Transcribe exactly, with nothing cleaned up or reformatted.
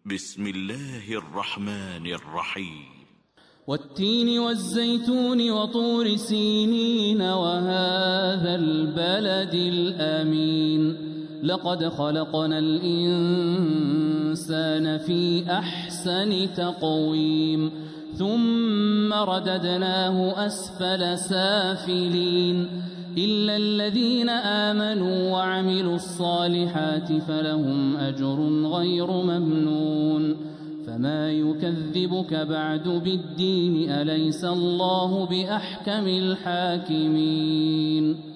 بسم الله الرحمن الرحيم. والتين والزيتون وطور سينين وهذا البلد الأمين لقد خلقنا الإنسان في أحسن تقويم ثم رددناه أسفل سافلين إلا الذين آمنوا وعملوا الصالحات فلهم أجر غير ممنون فما يكذبك بعد بالدين أليس الله بأحكم الحاكمين